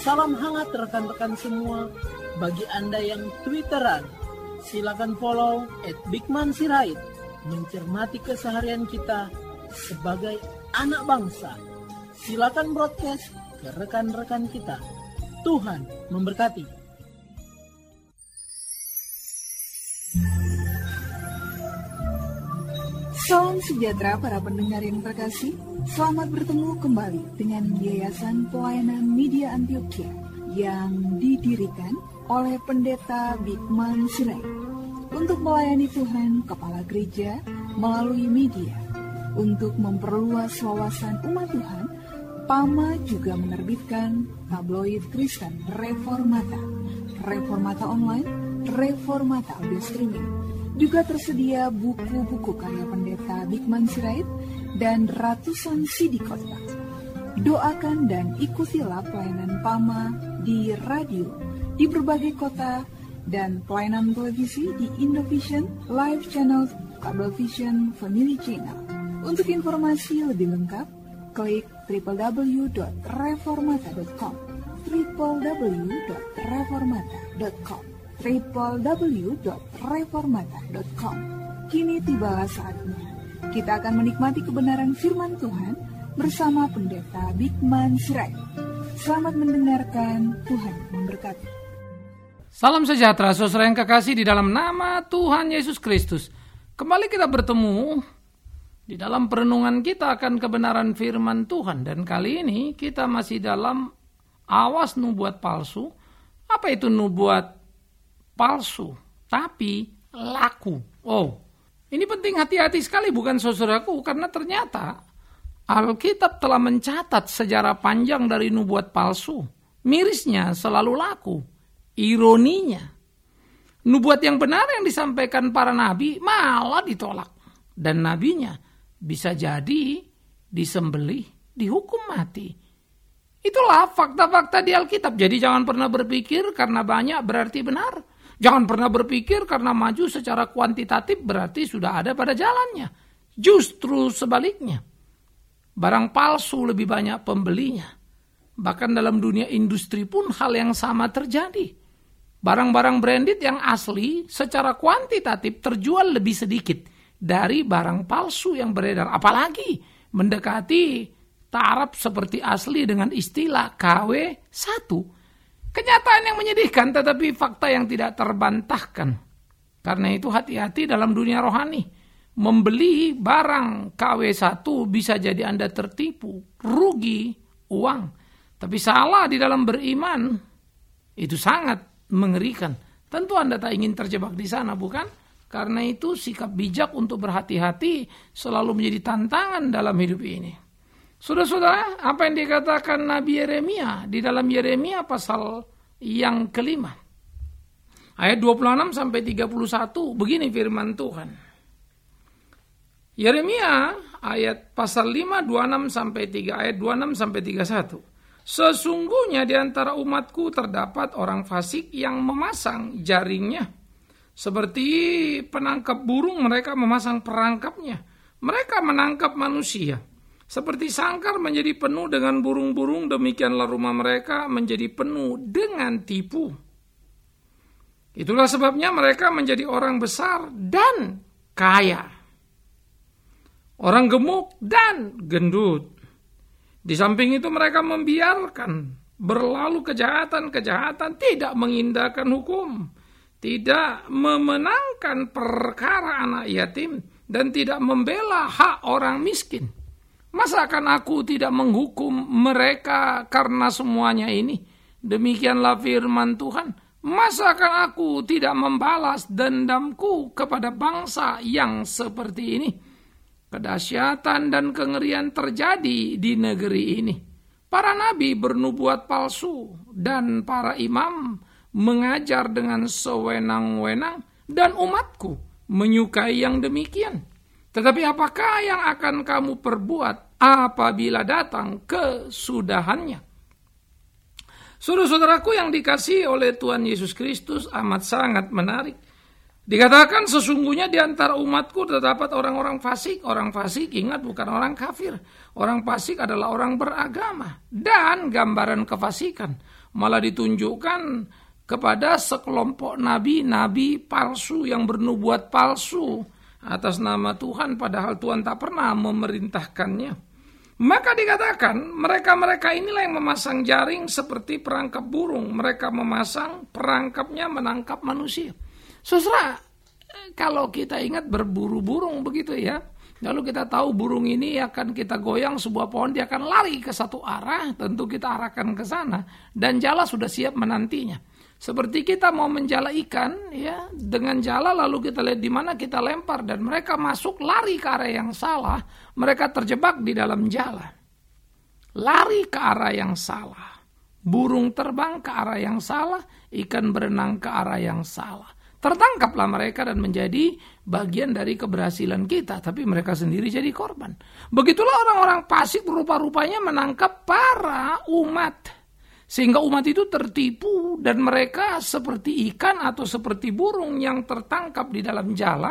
Salam hangat rekan-rekan semua. Bagi Anda yang Twitteran, silakan follow @bigmansirait. Mencermati keseharian kita sebagai anak bangsa. Silakan broadcast ke rekan-rekan kita. Tuhan memberkati. Salam sejahtera para pendengar yang terkasih. Selamat bertemu kembali dengan Yayasan Pelayanan Media Antioquia yang didirikan oleh Pendeta Bigman Sirait untuk melayani Tuhan Kepala Gereja melalui media. Untuk memperluas wawasan umat Tuhan, PAMA juga menerbitkan tabloid Kristen Reformata, Reformata Online, Reformata Audio Streaming. Juga tersedia buku-buku karya Pendeta Bigman Sirait dan ratusan CD khotbah. Doakan dan ikutilah pelayanan PAMA di radio di berbagai kota dan pelayanan televisi di Indovision, Live Channel, Cablevision, Family Channel. Untuk informasi lebih lengkap, klik www.reformata.com www.reformata.com www.reformata.com. Kini tibalah saatnya kita akan menikmati kebenaran firman Tuhan bersama Pendeta Bigman Sirait. Selamat mendengarkan, Tuhan memberkati. Salam sejahtera saudara yang kekasih di dalam nama Tuhan Yesus Kristus. Kembali kita bertemu di dalam perenungan kita akan kebenaran firman Tuhan. Dan kali ini kita masih dalam awas nubuat palsu. Apa itu nubuat palsu, tapi laku. Oh, ini penting hati-hati sekali bukan saudaraku, karena ternyata Alkitab telah mencatat sejarah panjang dari nubuat palsu. Mirisnya selalu laku. Ironinya, nubuat yang benar yang disampaikan para nabi malah ditolak. Dan nabinya bisa jadi disembelih, dihukum mati. Itulah fakta-fakta di Alkitab. Jadi jangan pernah berpikir karena banyak berarti benar. Jangan pernah berpikir karena maju secara kuantitatif berarti sudah ada pada jalannya. Justru sebaliknya. Barang palsu lebih banyak pembelinya. Bahkan dalam dunia industri pun hal yang sama terjadi. Barang-barang branded yang asli secara kuantitatif terjual lebih sedikit dari barang palsu yang beredar. Apalagi mendekati taraf seperti asli dengan istilah KW1. Kenyataan yang menyedihkan tetapi fakta yang tidak terbantahkan. Karena itu hati-hati dalam dunia rohani. Membeli barang KW1 bisa jadi Anda tertipu, rugi uang. Tapi salah di dalam beriman, itu sangat mengerikan. Tentu Anda tak ingin terjebak di sana, bukan? Karena itu sikap bijak untuk berhati-hati selalu menjadi tantangan dalam hidup ini. Saudara-saudara, apa yang dikatakan Nabi Yeremia di dalam Yeremia pasal yang kelima. Ayat 26 sampai 31, begini firman Tuhan. Yeremia ayat pasal 5 26 sampai 3 ayat 26 sampai 31. Sesungguhnya di antara umatku terdapat orang fasik yang memasang jaringnya. Seperti penangkap burung mereka memasang perangkapnya. Mereka menangkap manusia. Seperti sangkar menjadi penuh dengan burung-burung, demikianlah rumah mereka menjadi penuh dengan tipu. Itulah sebabnya mereka menjadi orang besar dan kaya, orang gemuk dan gendut. Di samping itu mereka membiarkan berlalu kejahatan-kejahatan, tidak mengindahkan hukum, tidak memenangkan perkara anak yatim, dan tidak membela hak orang miskin. Masakan aku tidak menghukum mereka karena semuanya ini? Demikianlah firman Tuhan. Masakan aku tidak membalas dendamku kepada bangsa yang seperti ini? Kedahsyatan dan kengerian terjadi di negeri ini. Para nabi bernubuat palsu dan para imam mengajar dengan sewenang-wenang, dan umatku menyukai yang demikian. Tetapi apakah yang akan kamu perbuat apabila datang kesudahannya? Saudara-saudaraku yang dikasihi oleh Tuhan Yesus Kristus, amat sangat menarik. Dikatakan sesungguhnya di antara umatku terdapat orang-orang fasik. Orang fasik, ingat, bukan orang kafir. Orang fasik adalah orang beragama. Dan gambaran kefasikan. malah ditunjukkan kepada sekelompok nabi-nabi palsu yang bernubuat palsu atas nama Tuhan, padahal Tuhan tak pernah memerintahkannya. Maka dikatakan mereka-mereka inilah yang memasang jaring seperti perangkap burung. Mereka memasang perangkapnya menangkap manusia. Saudara, kalau kita ingat berburu burung begitu ya, lalu kita tahu burung ini akan kita goyang sebuah pohon, dia akan lari ke satu arah, tentu kita arahkan ke sana, dan jala sudah siap menantinya. Seperti kita mau menjala ikan, ya, dengan jala lalu kita lihat di mana kita lempar, dan mereka masuk lari ke arah yang salah, mereka terjebak di dalam jala. Lari ke arah yang salah, burung terbang ke arah yang salah, ikan berenang ke arah yang salah. Tertangkaplah mereka dan menjadi bagian dari keberhasilan kita, tapi mereka sendiri jadi korban. Begitulah orang-orang fasik rupa-rupanya menangkap para umat, sehingga umat itu tertipu dan mereka seperti ikan atau seperti burung yang tertangkap di dalam jala.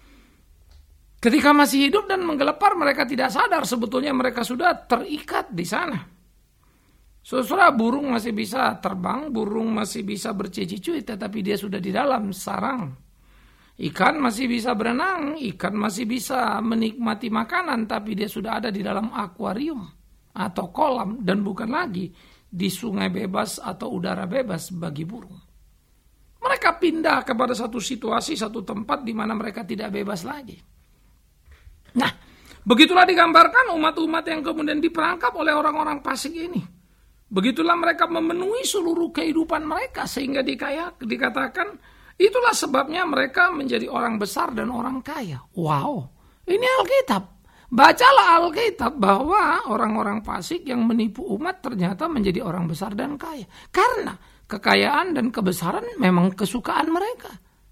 Ketika masih hidup dan menggelepar, mereka tidak sadar sebetulnya mereka sudah terikat di sana. Saudara, burung masih bisa terbang, burung masih bisa bercici-cuit, tetapi dia sudah di dalam sarang. Ikan masih bisa berenang, ikan masih bisa menikmati makanan, tapi dia sudah ada di dalam akuarium atau kolam dan bukan lagi di sungai bebas atau udara bebas bagi burung. Mereka pindah kepada satu situasi, satu tempat di mana mereka tidak bebas lagi. Nah, begitulah digambarkan umat-umat yang kemudian diperangkap oleh orang-orang fasik ini. Begitulah mereka memenuhi seluruh kehidupan mereka sehingga dikatakan itulah sebabnya mereka menjadi orang besar dan orang kaya. Wow, ini Alkitab. Bacalah Alkitab bahwa orang-orang fasik yang menipu umat ternyata menjadi orang besar dan kaya. Karena kekayaan dan kebesaran memang kesukaan mereka.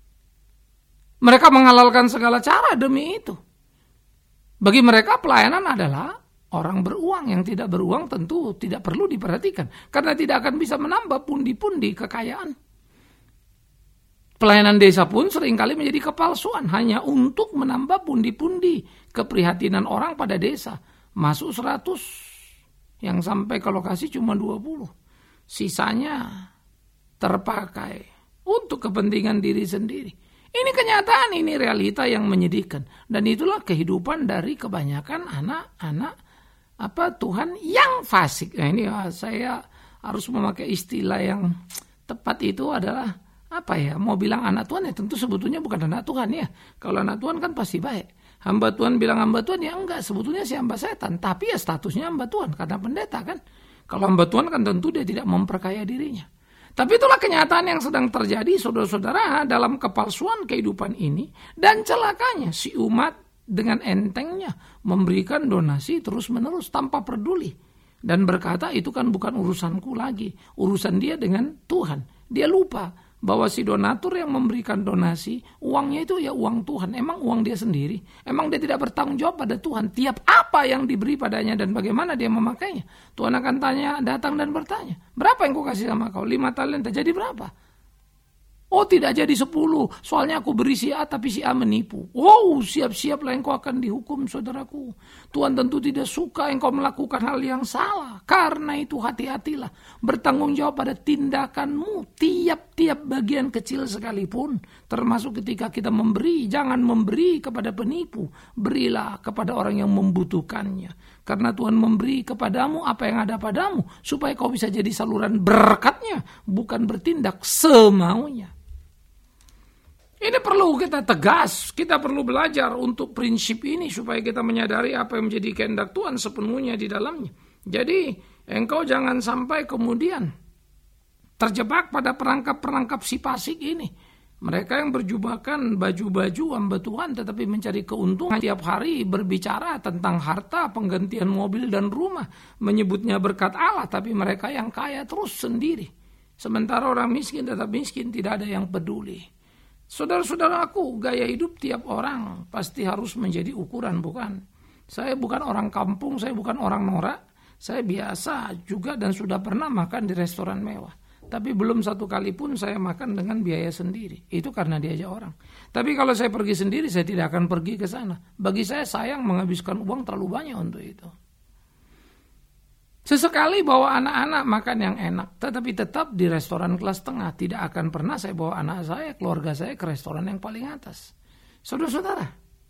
Mereka menghalalkan segala cara demi itu. Bagi mereka pelayanan adalah orang beruang. Yang tidak beruang tentu tidak perlu diperhatikan. Karena tidak akan bisa menambah pundi-pundi kekayaan. Pelayanan desa pun seringkali menjadi kepalsuan hanya untuk menambah pundi-pundi keprihatinan orang pada desa. Masuk 100, yang sampai ke lokasi cuma 20. Sisanya terpakai untuk kepentingan diri sendiri. Ini kenyataan, ini realita yang menyedihkan. Dan itulah kehidupan dari kebanyakan anak-anak Tuhan yang fasik. Nah, ini saya harus memakai istilah yang tepat, itu adalah mau bilang anak Tuhan ya tentu sebetulnya bukan anak Tuhan ya. Kalau anak Tuhan kan pasti baik. Hamba Tuhan bilang hamba Tuhan ya enggak, sebetulnya si hamba setan. Tapi ya statusnya hamba Tuhan karena pendeta kan. Kalau hamba Tuhan kan tentu dia tidak memperkaya dirinya. Tapi itulah kenyataan yang sedang terjadi saudara-saudara dalam kepalsuan kehidupan ini. Dan celakanya si umat dengan entengnya memberikan donasi terus-menerus tanpa peduli. Dan berkata itu kan bukan urusanku lagi. Urusan dia dengan Tuhan. Dia lupa bahwa si donatur yang memberikan donasi, uangnya itu ya uang Tuhan. Emang uang dia sendiri? Emang dia tidak bertanggung jawab pada Tuhan? Tiap apa yang diberi padanya dan bagaimana dia memakainya? Tuhan akan datang dan bertanya, berapa yang kau kasih sama kau? 5 talenta, jadi berapa? Oh tidak jadi 10, soalnya aku beri si A tapi si A menipu. Oh siap-siaplah engkau akan dihukum saudaraku. Tuhan tentu tidak suka engkau melakukan hal yang salah. Karena itu hati-hatilah. Bertanggung jawab pada tindakanmu. Tiap-tiap bagian kecil sekalipun. Termasuk ketika kita memberi. Jangan memberi kepada penipu. Berilah kepada orang yang membutuhkannya. Karena Tuhan memberi kepadamu apa yang ada padamu. Supaya kau bisa jadi saluran berkatnya. Bukan bertindak semaunya. Ini perlu kita tegas, kita perlu belajar untuk prinsip ini supaya kita menyadari apa yang menjadi kehendak Tuhan sepenuhnya di dalamnya. Jadi engkau jangan sampai kemudian terjebak pada perangkap-perangkap si fasik ini. Mereka yang berjubahkan baju-baju hamba Tuhan tetapi mencari keuntungan tiap hari berbicara tentang harta, penggantian mobil dan rumah. Menyebutnya berkat Allah tapi mereka yang kaya terus sendiri. Sementara orang miskin tetap miskin, tidak ada yang peduli. Saudara-saudaraku, gaya hidup tiap orang pasti harus menjadi ukuran, bukan? Saya bukan orang kampung, saya bukan orang norak. Saya biasa juga dan sudah pernah makan di restoran mewah. Tapi belum satu kali pun saya makan dengan biaya sendiri. Itu karena diajak orang. Tapi kalau saya pergi sendiri, saya tidak akan pergi ke sana. Bagi saya sayang menghabiskan uang terlalu banyak untuk itu. Sesekali bawa anak-anak makan yang enak, tetapi tetap di restoran kelas tengah. Tidak akan pernah saya bawa anak saya, keluarga saya ke restoran yang paling atas. Saudara-saudara,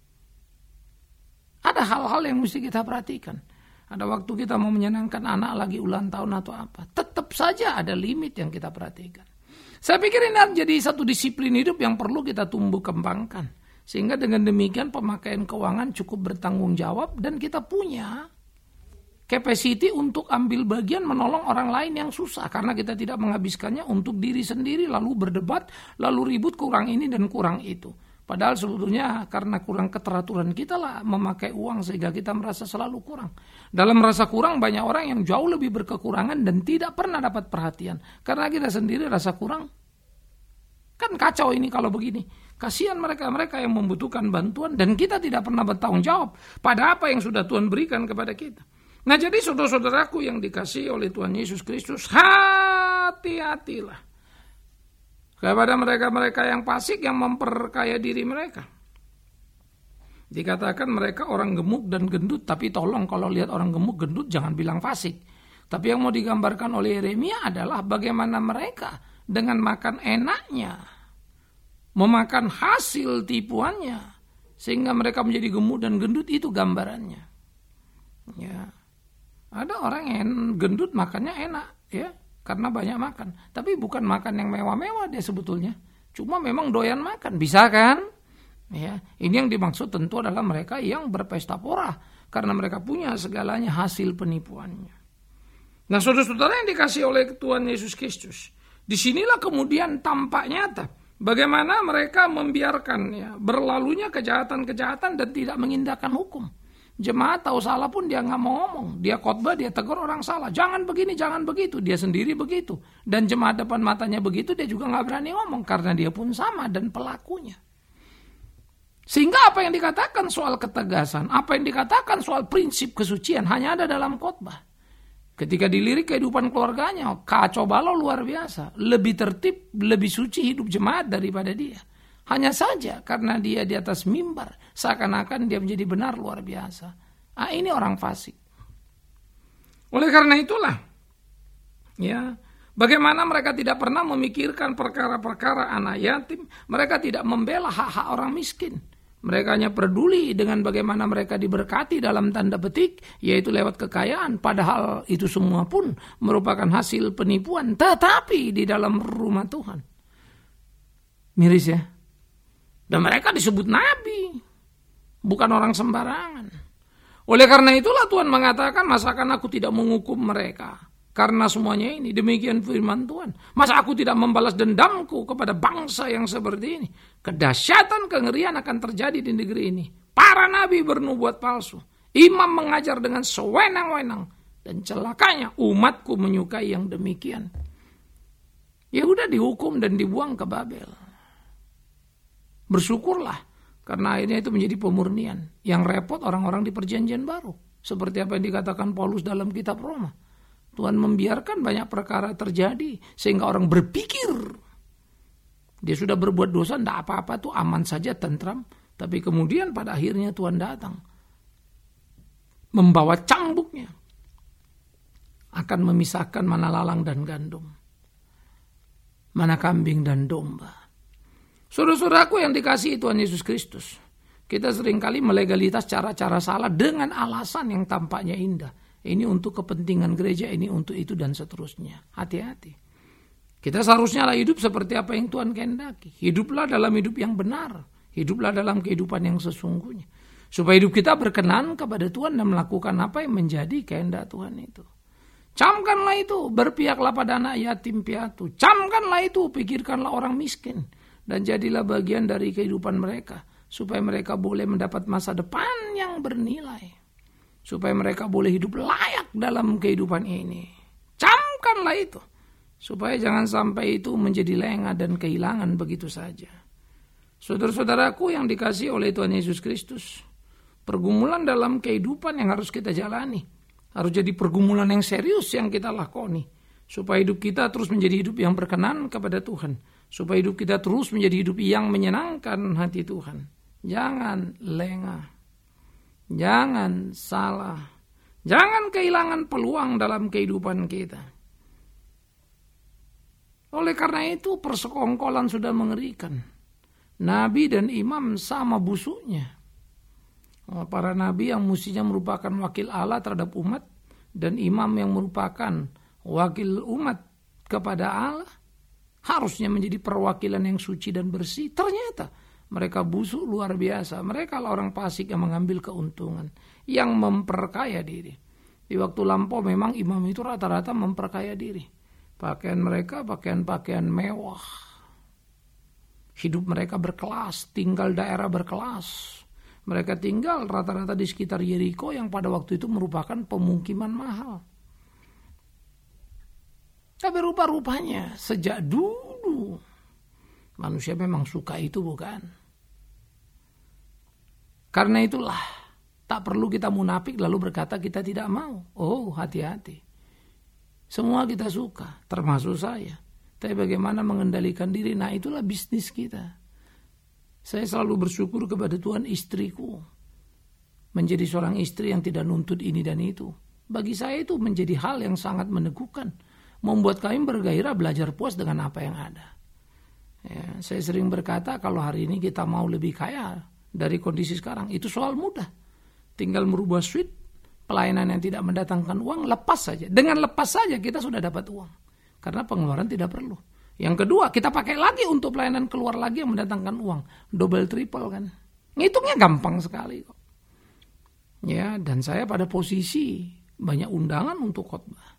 ada hal-hal yang mesti kita perhatikan. Ada waktu kita mau menyenangkan anak lagi ulang tahun atau apa. Tetap saja ada limit yang kita perhatikan. Saya pikir ini jadi satu disiplin hidup yang perlu kita tumbuh kembangkan. Sehingga dengan demikian pemakaian keuangan cukup bertanggung jawab dan kita punya capacity untuk ambil bagian menolong orang lain yang susah. Karena kita tidak menghabiskannya untuk diri sendiri lalu berdebat, lalu ribut kurang ini dan kurang itu. Padahal sebetulnya karena kurang keteraturan kita lah memakai uang sehingga kita merasa selalu kurang. Dalam merasa kurang banyak orang yang jauh lebih berkekurangan dan tidak pernah dapat perhatian. Karena kita sendiri rasa kurang. Kan kacau ini kalau begini. Kasihan mereka-mereka yang membutuhkan bantuan dan kita tidak pernah bertanggung jawab pada apa yang sudah Tuhan berikan kepada kita. Nah jadi saudara-saudaraku yang dikasihi oleh Tuhan Yesus Kristus, hati-hatilah kepada mereka-mereka yang fasik yang memperkaya diri mereka. Dikatakan mereka orang gemuk dan gendut, tapi tolong kalau lihat orang gemuk gendut jangan bilang fasik. Tapi yang mau digambarkan oleh Yeremia adalah bagaimana mereka dengan makan enaknya, memakan hasil tipuannya, sehingga mereka menjadi gemuk dan gendut. Itu gambarannya. Ya, ada orang yang gendut makannya enak, ya. Karena banyak makan. Tapi bukan makan yang mewah-mewah dia sebetulnya. Cuma memang doyan makan. Bisa kan? Ya, ini yang dimaksud tentu adalah mereka yang berpesta pora. Karena mereka punya segalanya hasil penipuannya. Nah saudara-saudara yang dikasih oleh Tuhan Yesus Kristus. Disinilah kemudian tampak nyata. Bagaimana mereka membiarkan ya, berlalunya kejahatan-kejahatan dan tidak mengindahkan hukum. Jemaat tahu salah pun dia nggak mau ngomong. Dia khotbah, dia tegur orang salah. Jangan begini, jangan begitu. Dia sendiri begitu. Dan jemaat depan matanya begitu, dia juga nggak berani ngomong. Karena dia pun sama dan pelakunya. Sehingga apa yang dikatakan soal ketegasan, apa yang dikatakan soal prinsip kesucian hanya ada dalam khotbah. Ketika dilirik kehidupan keluarganya, kacau balau luar biasa. Lebih tertib, lebih suci hidup jemaat daripada dia. Hanya saja karena dia di atas mimbar, seakan-akan dia menjadi benar luar biasa. Ini orang fasik. Oleh karena itulah, ya, bagaimana mereka tidak pernah memikirkan perkara-perkara anak yatim, mereka tidak membela hak-hak orang miskin. Mereka hanya peduli dengan bagaimana mereka diberkati dalam tanda petik, yaitu lewat kekayaan. Padahal itu semua pun merupakan hasil penipuan, tetapi di dalam rumah Tuhan. Miris ya. Dan mereka disebut nabi, bukan orang sembarangan. Oleh karena itulah Tuhan mengatakan, masakan aku tidak menghukum mereka karena semuanya ini. Demikian firman Tuhan. Masa aku tidak membalas dendamku kepada bangsa yang seperti ini. Kedahsyatan kengerian akan terjadi di negeri ini. Para nabi bernubuat palsu. Imam mengajar dengan sewenang-wenang. Dan celakanya umatku menyukai yang demikian. Ya udah dihukum dan dibuang ke Babel. Bersyukurlah, karena akhirnya itu menjadi pemurnian. Yang repot orang-orang di perjanjian baru. Seperti apa yang dikatakan Paulus dalam kitab Roma. Tuhan membiarkan banyak perkara terjadi, sehingga orang berpikir, dia sudah berbuat dosa, tidak apa-apa tuh aman saja, tentram. Tapi kemudian pada akhirnya Tuhan datang, membawa cambuknya, akan memisahkan mana lalang dan gandum, mana kambing dan domba. Saudara-saudaraku yang dikasihi Tuhan Yesus Kristus, kita seringkali melegalitas cara-cara salah dengan alasan yang tampaknya indah. Ini untuk kepentingan gereja, ini untuk itu dan seterusnya. Hati-hati. Kita seharusnya lah hidup seperti apa yang Tuhan kehendaki. Hiduplah dalam hidup yang benar. Hiduplah dalam kehidupan yang sesungguhnya. Supaya hidup kita berkenan kepada Tuhan dan melakukan apa yang menjadi kehendak Tuhan itu. Camkanlah itu, berpihaklah pada anak yatim piatu. Camkanlah itu, pikirkanlah orang miskin. Dan jadilah bagian dari kehidupan mereka. Supaya mereka boleh mendapat masa depan yang bernilai. Supaya mereka boleh hidup layak dalam kehidupan ini. Camkanlah itu. Supaya jangan sampai itu menjadi lengah dan kehilangan begitu saja. Saudara-saudaraku yang dikasihi oleh Tuhan Yesus Kristus. Pergumulan dalam kehidupan yang harus kita jalani. Harus jadi pergumulan yang serius yang kita lakoni. Supaya hidup kita terus menjadi hidup yang berkenan kepada Tuhan. Supaya hidup kita terus menjadi hidup yang menyenangkan hati Tuhan. Jangan lengah. Jangan salah. Jangan kehilangan peluang dalam kehidupan kita. Oleh karena itu persekongkolan sudah mengerikan. Nabi dan imam sama busuknya. Para nabi yang mestinya merupakan wakil Allah terhadap umat, dan imam yang merupakan wakil umat kepada Allah, harusnya menjadi perwakilan yang suci dan bersih. Ternyata mereka busuk luar biasa. Mereka orang fasik yang mengambil keuntungan, yang memperkaya diri. Di waktu lampau memang imam itu rata-rata memperkaya diri. Pakaian mereka pakaian-pakaian mewah. Hidup mereka berkelas, tinggal daerah berkelas. Mereka tinggal rata-rata di sekitar Yeriko yang pada waktu itu merupakan pemukiman mahal. Tapi rupa-rupanya sejak dulu manusia memang suka itu, bukan? Karena itulah tak perlu kita munafik lalu berkata kita tidak mau. Oh, hati-hati. Semua kita suka, termasuk saya. Tapi bagaimana mengendalikan diri? Nah, itulah bisnis kita. Saya selalu bersyukur kepada Tuhan istriku. Menjadi seorang istri yang tidak nuntut ini dan itu. Bagi saya itu menjadi hal yang sangat meneguhkan. Membuat kami bergairah belajar puas dengan apa yang ada. Ya, saya sering berkata kalau hari ini kita mau lebih kaya dari kondisi sekarang, itu soal mudah. Tinggal merubah switch, pelayanan yang tidak mendatangkan uang, lepas saja. Dengan lepas saja kita sudah dapat uang. Karena pengeluaran tidak perlu. Yang kedua, kita pakai lagi untuk pelayanan keluar lagi yang mendatangkan uang. Double triple kan. Ngitungnya gampang sekali kok. Ya, dan saya pada posisi banyak undangan untuk khotbah.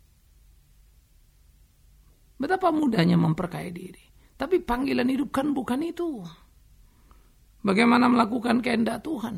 Betapa mudahnya memperkaya diri. Tapi panggilan hidup kan bukan itu. Bagaimana melakukan kehendak Tuhan.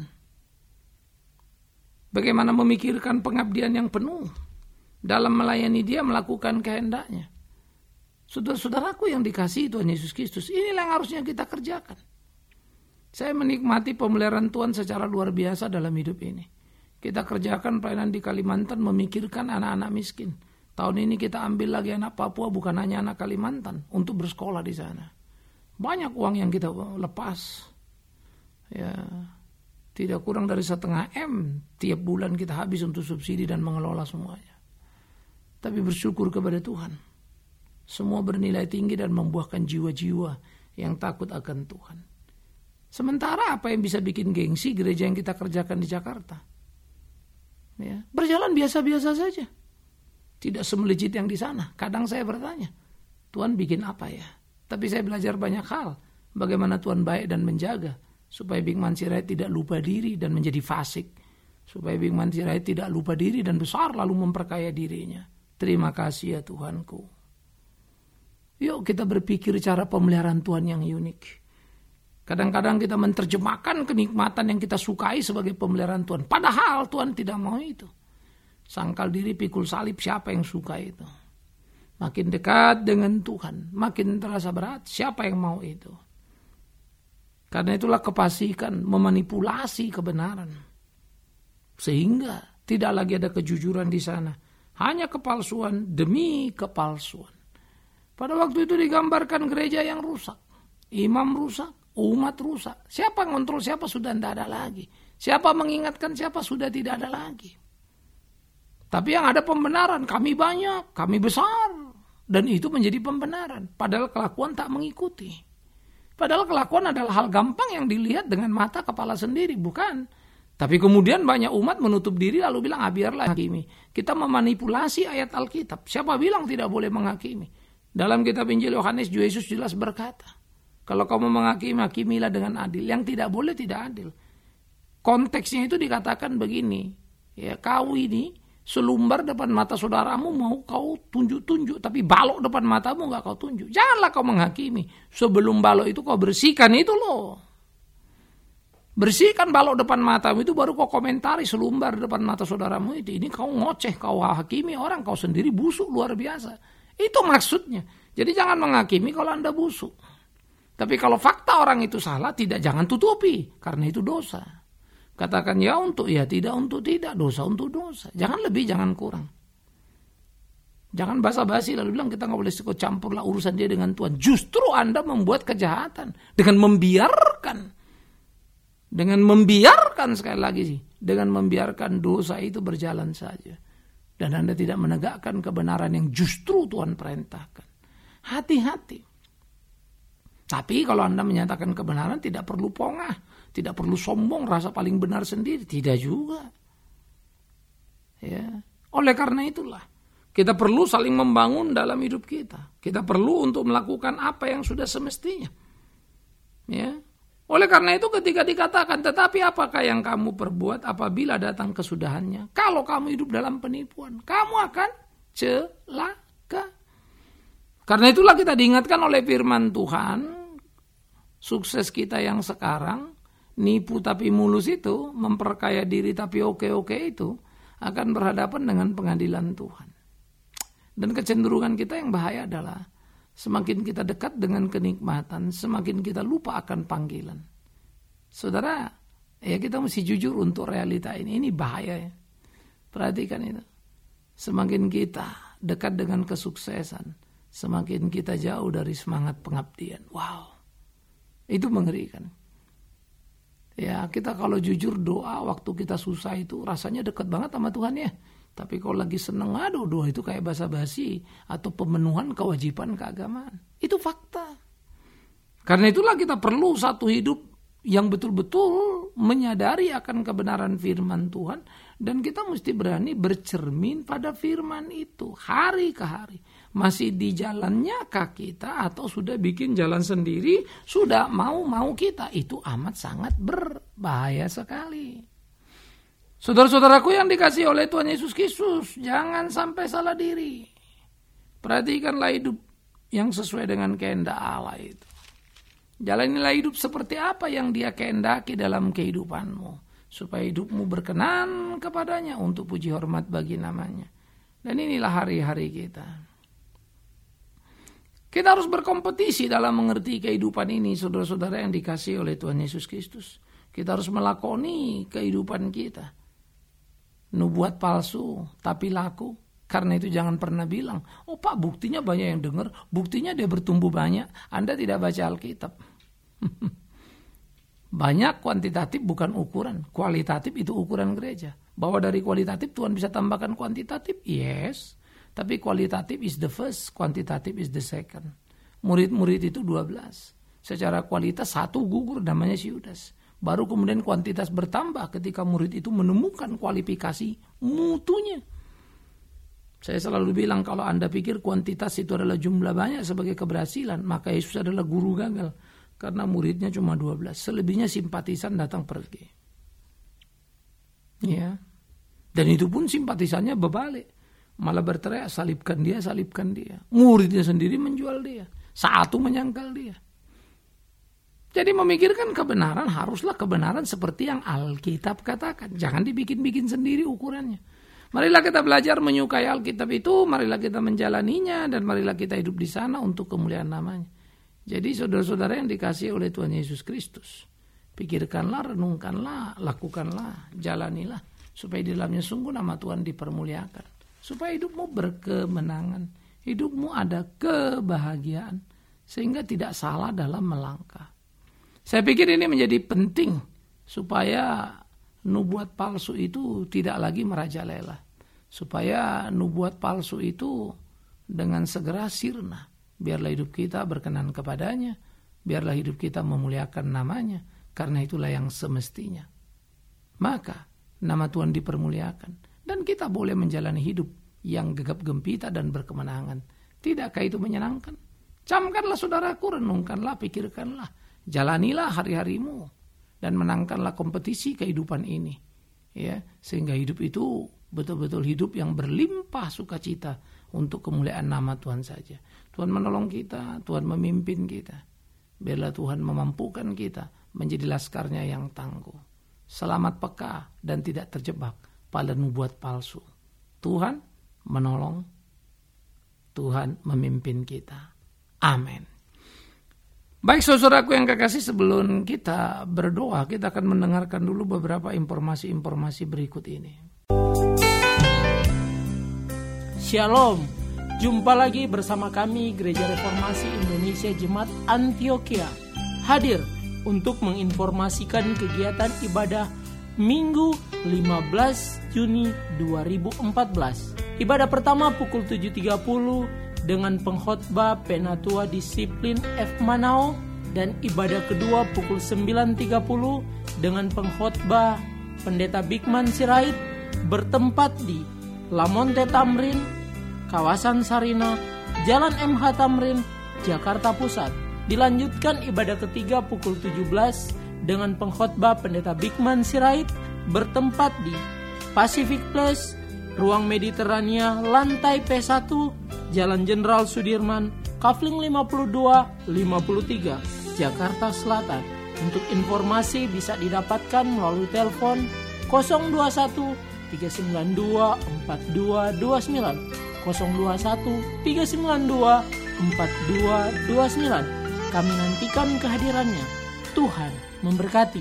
Bagaimana memikirkan pengabdian yang penuh. Dalam melayani Dia, melakukan kehendaknya. Saudara-saudaraku yang dikasihi Tuhan Yesus Kristus, inilah yang harusnya kita kerjakan. Saya menikmati pemeliharaan Tuhan secara luar biasa dalam hidup ini. Kita kerjakan pelayanan di Kalimantan, memikirkan anak-anak miskin. Tahun ini kita ambil lagi anak Papua, bukan hanya anak Kalimantan, untuk bersekolah di sana. Banyak uang yang kita lepas. Ya, tidak kurang dari 1,5 M tiap bulan kita habis untuk subsidi dan mengelola semuanya. Tapi bersyukur kepada Tuhan. Semua bernilai tinggi dan membuahkan jiwa-jiwa yang takut akan Tuhan. Sementara apa yang bisa bikin gengsi gereja yang kita kerjakan di Jakarta? Ya, berjalan biasa-biasa saja. Tidak semelejit yang di sana. Kadang saya bertanya, Tuhan bikin apa ya? Tapi saya belajar banyak hal. Bagaimana Tuhan baik dan menjaga. Supaya Big Man Sirait tidak lupa diri dan menjadi fasik. Supaya Big Man Sirait tidak lupa diri dan besar lalu memperkaya dirinya. Terima kasih ya Tuhanku. Yuk kita berpikir cara pemeliharaan Tuhan yang unik. Kadang-kadang kita menerjemahkan kenikmatan yang kita sukai sebagai pemeliharaan Tuhan. Padahal Tuhan tidak mau itu. Sangkal diri pikul salib, siapa yang suka itu? Makin dekat dengan Tuhan, makin terasa berat. Siapa yang mau itu? Karena itulah kefasikan memanipulasi kebenaran. Sehingga tidak lagi ada kejujuran di sana. Hanya kepalsuan demi kepalsuan. Pada waktu itu digambarkan gereja yang rusak. Imam rusak, umat rusak. Siapa ngontrol siapa sudah tidak ada lagi. Siapa mengingatkan siapa sudah tidak ada lagi. Tapi yang ada pembenaran, kami banyak, kami besar. Dan itu menjadi pembenaran. Padahal kelakuan tak mengikuti. Padahal kelakuan adalah hal gampang yang dilihat dengan mata kepala sendiri, bukan? Tapi kemudian banyak umat menutup diri lalu bilang, biarlah hakimi. Kita memanipulasi ayat Alkitab. Siapa bilang tidak boleh menghakimi? Dalam kitab Injil Yohanes, Yesus jelas berkata, kalau kamu menghakimi, hakimilah dengan adil. Yang tidak boleh tidak adil. Konteksnya itu dikatakan begini, ya, kau ini selumbar depan mata saudaramu mau kau tunjuk-tunjuk, tapi balok depan matamu enggak kau tunjuk. Janganlah kau menghakimi. Sebelum balok itu kau bersihkan itu loh. Bersihkan balok depan matamu itu baru kau komentari selumbar depan mata saudaramu itu. Ini kau ngoceh, kau hakimi orang, kau sendiri busuk luar biasa. Itu maksudnya. Jadi jangan menghakimi kalau Anda busuk. Tapi kalau fakta orang itu salah, jangan tutupi. Karena itu dosa. Katakan ya untuk ya, tidak untuk tidak. Dosa untuk dosa. Jangan lebih, jangan kurang. Jangan basa-basi lalu bilang kita gak boleh ikut campurlah urusan dia dengan Tuhan. Justru Anda membuat kejahatan. Dengan membiarkan sekali lagi sih. dengan membiarkan dosa itu berjalan saja. Dan Anda tidak menegakkan kebenaran yang justru Tuhan perintahkan. Hati-hati. Tapi kalau Anda menyatakan kebenaran tidak perlu pongah, tidak perlu sombong, rasa paling benar sendiri. Tidak juga. Ya. Oleh karena itulah, kita perlu saling membangun dalam hidup kita. Kita perlu untuk melakukan apa yang sudah semestinya. Ya. Oleh karena itu ketika dikatakan, tetapi apakah yang kamu perbuat apabila datang kesudahannya? Kalau kamu hidup dalam penipuan, kamu akan celaka. Karena itulah kita diingatkan oleh firman Tuhan, sukses kita yang sekarang, nipu tapi mulus itu, memperkaya diri tapi oke-oke itu, akan berhadapan dengan pengadilan Tuhan. Dan kecenderungan kita yang bahaya adalah, semakin kita dekat dengan kenikmatan, semakin kita lupa akan panggilan. Saudara, ya kita mesti jujur untuk realita ini. Ini bahaya ya. Perhatikan itu. Semakin kita dekat dengan kesuksesan, semakin kita jauh dari semangat pengabdian. Wow. Itu mengerikan. Ya, kita kalau jujur doa waktu kita susah itu rasanya dekat banget sama Tuhan ya. Tapi kalau lagi seneng, aduh doa itu kayak basa-basi atau pemenuhan kewajiban keagamaan. Itu fakta. Karena itulah kita perlu satu hidup yang betul-betul menyadari akan kebenaran firman Tuhan. Dan kita mesti berani bercermin pada firman itu hari ke hari. Masih di jalannya kah kita atau sudah bikin jalan sendiri, sudah mau kita. Itu amat sangat berbahaya sekali. Saudara-saudaraku yang dikasihi oleh Tuhan Yesus Kristus, jangan sampai salah diri. Perhatikanlah hidup yang sesuai dengan kehendak Allah itu. Jalanilah hidup seperti apa yang Dia kehendaki dalam kehidupanmu, supaya hidupmu berkenan kepadanya untuk puji hormat bagi namanya. Dan inilah hari-hari kita. Kita harus berkompetisi dalam mengerti kehidupan ini, saudara-saudara yang dikasihi oleh Tuhan Yesus Kristus. Kita harus melakoni kehidupan kita. Nubuat palsu tapi laku. Karena itu jangan pernah bilang, oh Pak buktinya banyak yang dengar, buktinya dia bertumbuh banyak. Anda tidak baca Alkitab. Banyak kuantitatif bukan ukuran. Kualitatif itu ukuran gereja. Bahwa dari kualitatif Tuhan bisa tambahkan kuantitatif, yes. Tapi kualitatif is the first, kuantitatif is the second. Murid-murid itu 12. Secara kualitas satu gugur namanya si Yudas. Baru kemudian kuantitas bertambah ketika murid itu menemukan kualifikasi mutunya. Saya selalu bilang kalau Anda pikir kuantitas itu adalah jumlah banyak sebagai keberhasilan, maka Yesus adalah guru gagal. Karena muridnya cuma 12. Selebihnya simpatisan datang pergi. Ya. Dan itu pun simpatisannya berbalik. Malah berteriak, salibkan dia, salibkan dia. Muridnya sendiri menjual dia. Satu menyangkal dia. Jadi memikirkan kebenaran haruslah kebenaran seperti yang Alkitab katakan. Jangan dibikin-bikin sendiri ukurannya. Marilah kita belajar menyukai Alkitab itu, marilah kita menjalaninya, dan marilah kita hidup di sana untuk kemuliaan namanya. Jadi saudara-saudara yang dikasihi oleh Tuhan Yesus Kristus, pikirkanlah, renungkanlah, lakukanlah, jalanilah, supaya di dalamnya sungguh nama Tuhan dipermuliakan. Supaya hidupmu berkemenangan, hidupmu ada kebahagiaan, sehingga tidak salah dalam melangkah. Saya pikir ini menjadi penting supaya nubuat palsu itu tidak lagi merajalela. Supaya nubuat palsu itu dengan segera sirna. Biarlah hidup kita berkenan kepadanya. Biarlah hidup kita memuliakan namanya. Karena itulah yang semestinya. Maka nama Tuhan dipermuliakan. Dan kita boleh menjalani hidup yang gegap gempita dan berkemenangan. Tidakkah itu menyenangkan? Camkanlah saudaraku, renungkanlah, pikirkanlah. Jalanilah hari-harimu dan menangkanlah kompetisi kehidupan ini, ya, sehingga hidup itu betul-betul hidup yang berlimpah sukacita untuk kemuliaan nama Tuhan saja. Tuhan menolong kita, Tuhan memimpin kita. Biarlah Tuhan memampukan kita menjadi laskarnya yang tangguh, selamat peka dan tidak terjebak pada nubuat palsu. Tuhan menolong, Tuhan memimpin kita. Amin. Baik saudaraku yang kekasih, sebelum kita berdoa, kita akan mendengarkan dulu beberapa informasi-informasi berikut ini. Shalom, jumpa lagi bersama kami Gereja Reformasi Indonesia Jemaat Antioquia, hadir untuk menginformasikan kegiatan ibadah Minggu 15 Juni 2014. Ibadah pertama pukul 7.30 dengan pengkhotbah Penatua Disiplin F. Manao, dan ibadah kedua pukul 9.30 dengan pengkhotbah Pendeta Bikman Sirait, bertempat di Lamonte Tamrin, kawasan Sarina, Jalan MH Tamrin, Jakarta Pusat. Dilanjutkan ibadah ketiga pukul 17 dengan pengkhotbah Pendeta Bikman Sirait, bertempat di Pacific Place, Ruang Mediterania, lantai P1, Jalan Jenderal Sudirman, Kafling 52-53, Jakarta Selatan. Untuk informasi bisa didapatkan melalui telepon 021 392 4229, 021 392 4229. Kami nantikan kehadirannya. Tuhan memberkati.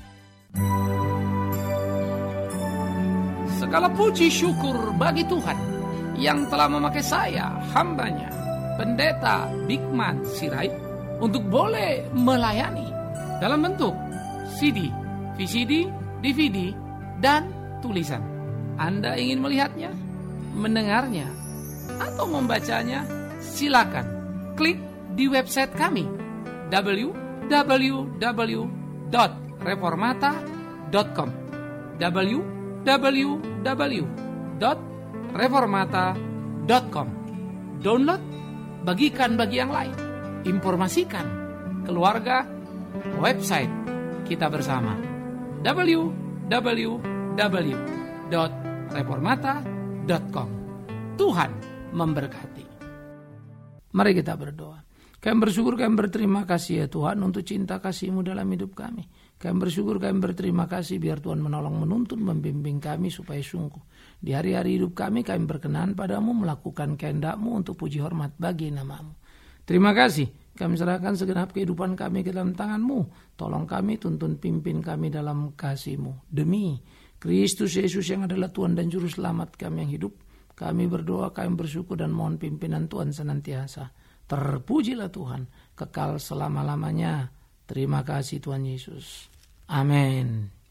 Segala puji syukur bagi Tuhan yang telah memakai saya, hambanya, Pendeta Bikman Sirait, untuk boleh melayani dalam bentuk CD, VCD, DVD, dan tulisan. Anda ingin melihatnya, mendengarnya, atau membacanya? Silakan klik di website kami www.reformata.com, www.reformata.com. Download, bagikan bagi yang lain, informasikan keluarga, website kita bersama www.reformata.com. Tuhan memberkati. Mari kita berdoa. Kami bersyukur, kami berterima kasih ya Tuhan untuk cinta kasih-Mu dalam hidup kami. Kami bersyukur, kami berterima kasih biar Tuhan menolong, menuntun, membimbing kami supaya sungguh di hari-hari hidup kami berkenan padamu, melakukan kehendak-Mu untuk puji hormat bagi nama-Mu. Terima kasih, kami serahkan segenap kehidupan kami ke dalam tangan-Mu. Tolong kami, tuntun, pimpin kami dalam kasih-Mu. Demi Kristus Yesus yang adalah Tuhan dan Juru Selamat kami yang hidup, kami berdoa, kami bersyukur dan mohon pimpinan Tuhan senantiasa. Terpujilah Tuhan, kekal selama-lamanya. Terima kasih Tuhan Yesus. Amin.